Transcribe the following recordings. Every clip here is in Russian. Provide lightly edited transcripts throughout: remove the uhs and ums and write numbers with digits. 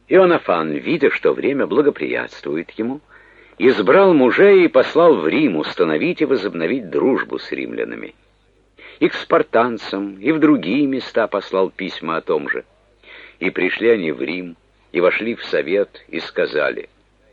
Иоаннафан, видя, что время благоприятствует ему, избрал мужей и послал в Рим установить и возобновить дружбу с римлянами. И к спартанцам, и в другие места послал письма о том же. И пришли они в Рим, и вошли в совет, и сказали: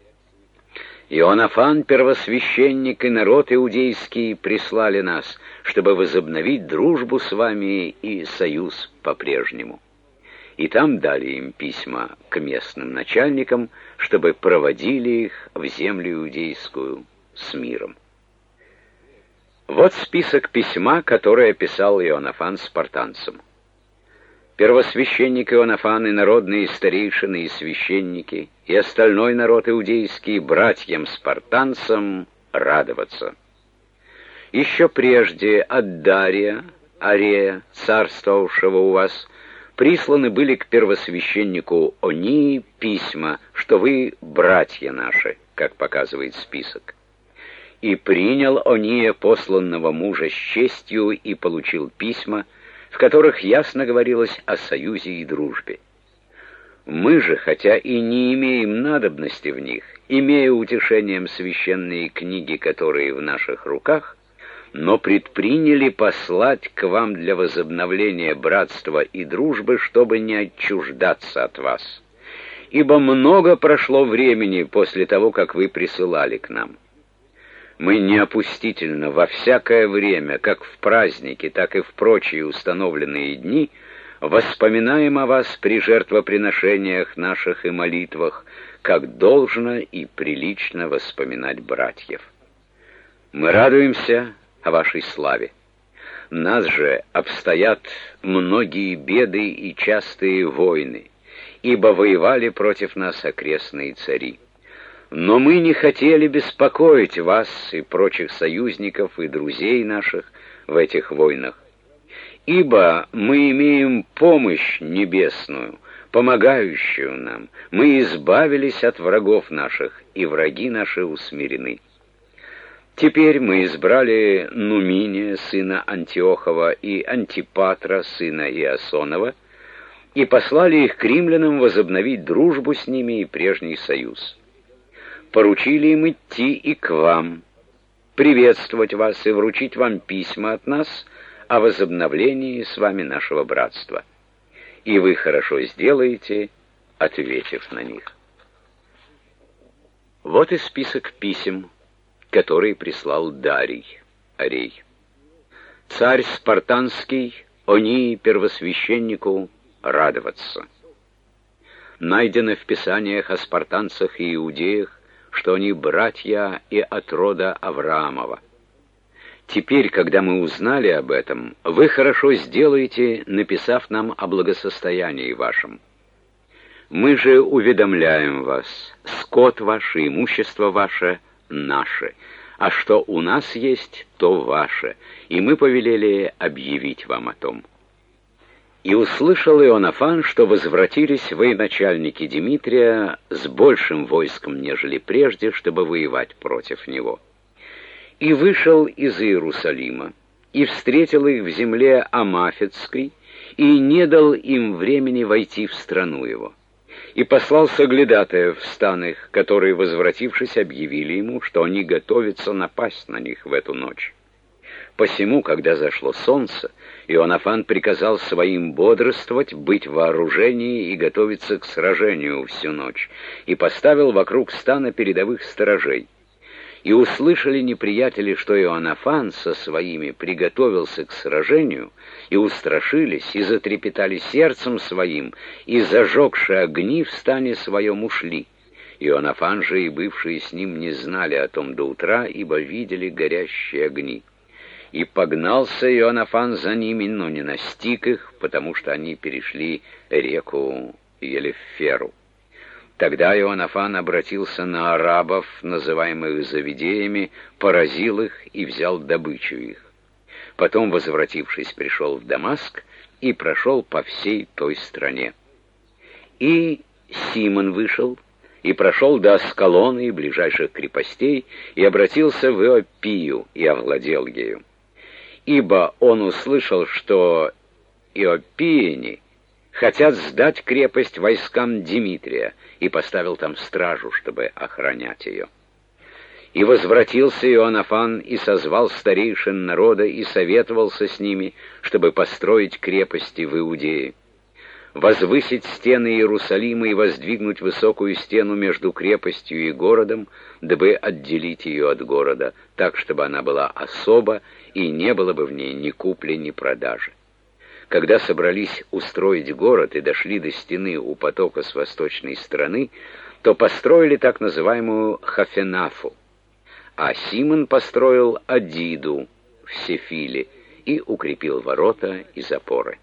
«Иоаннафан, первосвященник, и народ иудейский прислали нас, чтобы возобновить дружбу с вами и союз по-прежнему». И там дали им письма к местным начальникам, чтобы проводили их в землю иудейскую с миром. Вот список письма, которое писал Иоаннафан спартанцам. Первосвященник Иоаннафан и народные старейшины и священники, и остальной народ иудейский братьям-спартанцам радоваться. Еще прежде от Дария, Арея, царствовавшего у вас, присланы были к первосвященнику Онии письма, что вы братья наши, как показывает список. И принял Ония посланного мужа с честью и получил письма, в которых ясно говорилось о союзе и дружбе. Мы же, хотя и не имеем надобности в них, имея утешением священные книги, которые в наших руках, но предприняли послать к вам для возобновления братства и дружбы, чтобы не отчуждаться от вас. Ибо много прошло времени после того, как вы присылали к нам. Мы неопустительно во всякое время, как в праздники, так и в прочие установленные дни, воспоминаем о вас при жертвоприношениях наших и молитвах, как должно и прилично воспоминать братьев. Мы радуемся о вашей славе. Нас же обстоят многие беды и частые войны, ибо воевали против нас окрестные цари. Но мы не хотели беспокоить вас и прочих союзников и друзей наших в этих войнах, ибо мы имеем помощь небесную, помогающую нам. Мы избавились от врагов наших, и враги наши усмирены. Теперь мы избрали Нуминия, сына Антиохова, и Антипатра, сына Иасонова, и послали их к римлянам возобновить дружбу с ними и прежний союз. Поручили им идти и к вам, приветствовать вас и вручить вам письма от нас о возобновлении с вами нашего братства. И вы хорошо сделаете, ответив на них. Вот и список писем, который прислал Дарий, Арей. Царь спартанский, Онии первосвященнику, радоваться. Найдено в писаниях о спартанцах и иудеях, что они братья и от рода Авраамова. Теперь, когда мы узнали об этом, вы хорошо сделаете, написав нам о благосостоянии вашем. Мы же уведомляем вас, скот ваш и имущество ваше наше, а что у нас есть, то ваше, и мы повелели объявить вам о том. И услышал Иоаннафан, что возвратились военачальники Димитрия с большим войском, нежели прежде, чтобы воевать против него. И вышел из Иерусалима, и встретил их в земле Амафетской, и не дал им времени войти в страну его. И послал соглядатаев в стан их, которые, возвратившись, объявили ему, что они готовятся напасть на них в эту ночь. Посему, когда зашло солнце, Иоаннафан приказал своим бодрствовать, быть в вооружении и готовиться к сражению всю ночь, и поставил вокруг стана передовых сторожей. И услышали неприятели, что Иоаннафан со своими приготовился к сражению, и устрашились, и затрепетали сердцем своим, и, зажегши огни, в стане своем ушли. Иоаннафан же и бывшие с ним не знали о том до утра, ибо видели горящие огни. И погнался Иоаннафан за ними, но не настиг их, потому что они перешли реку Елеферу. Тогда Иоаннафан обратился на арабов, называемых завидеями, поразил их и взял добычу их. Потом, возвратившись, пришел в Дамаск и прошел по всей той стране. И Симон вышел и прошел до Аскалона и ближайших крепостей, и обратился в Иопию и овладел ею. Ибо он услышал, что иопияне хотят сдать крепость войскам Дмитрия, и поставил там стражу, чтобы охранять ее. И возвратился Иоаннафан и созвал старейшин народа и советовался с ними, чтобы построить крепости в Иудее, возвысить стены Иерусалима и воздвигнуть высокую стену между крепостью и городом, дабы отделить ее от города, так, чтобы она была особа и не было бы в ней ни купли, ни продажи. Когда собрались устроить город и дошли до стены у потока с восточной стороны, то построили так называемую Хафенафу, а Симон построил Адиду в Сефиле и укрепил ворота и запоры.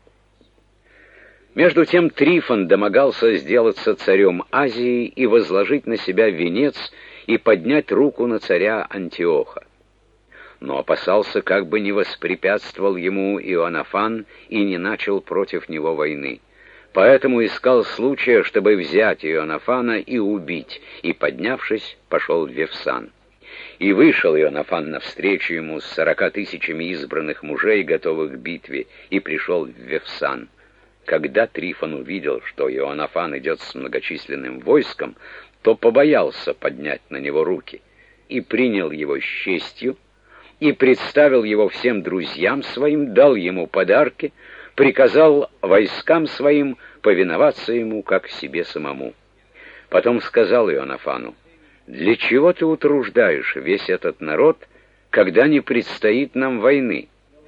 Между тем Трифон домогался сделаться царем Азии и возложить на себя венец и поднять руку на царя Антиоха. Но опасался, как бы не воспрепятствовал ему Иоаннафан и не начал против него войны. Поэтому искал случая, чтобы взять Иоаннафана и убить, и, поднявшись, пошел в Вефсан. И вышел Иоаннафан навстречу ему с 40 000 избранных мужей, готовых к битве, и пришел в Вефсан. Когда Трифон увидел, что Иоаннафан идет с многочисленным войском, то побоялся поднять на него руки, и принял его с честью, и представил его всем друзьям своим, дал ему подарки, приказал войскам своим повиноваться ему, как себе самому. Потом сказал Иоаннафану: «Для чего ты утруждаешь весь этот народ, когда не предстоит нам войны?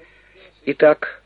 Итак,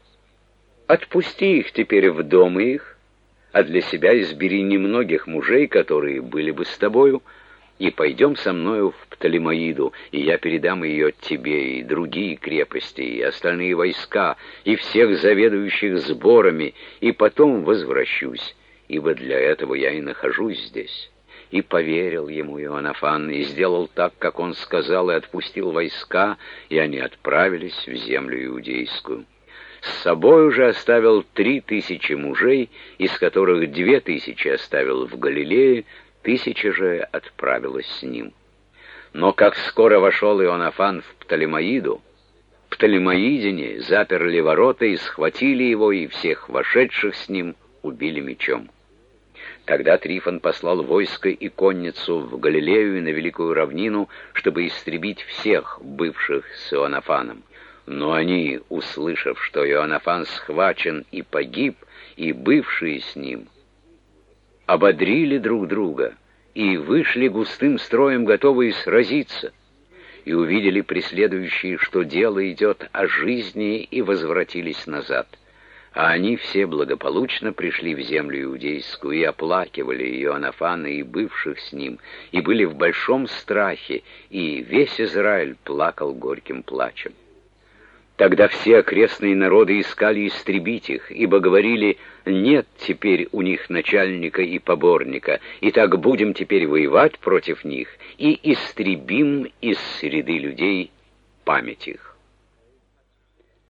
отпусти их теперь в дома их, а для себя избери немногих мужей, которые были бы с тобою, и пойдем со мною в Птолемаиду, и я передам ее тебе, и другие крепости, и остальные войска, и всех заведующих сборами, и потом возвращусь, ибо для этого я и нахожусь здесь». И поверил ему Иоаннафан, и сделал так, как он сказал, и отпустил войска, и они отправились в землю иудейскую. С собой уже оставил 3000 мужей, из которых 2000 оставил в Галилее, 1000 же отправилась с ним. Но как скоро вошел Иоаннафан в Птолемаиду, птолемаидяне заперли ворота и схватили его, и всех вошедших с ним убили мечом. Тогда Трифон послал войско и конницу в Галилею и на Великую равнину, чтобы истребить всех бывших с Иоаннафаном. Но они, услышав, что Иоаннафан схвачен и погиб, и бывшие с ним, ободрили друг друга и вышли густым строем, готовые сразиться, и увидели преследующие, что дело идет о жизни, и возвратились назад. А они все благополучно пришли в землю иудейскую и оплакивали Иоаннафана и бывших с ним, и были в большом страхе, и весь Израиль плакал горьким плачем. Тогда все окрестные народы искали истребить их, ибо говорили: «Нет теперь у них начальника и поборника, и так будем теперь воевать против них, и истребим из среды людей память их».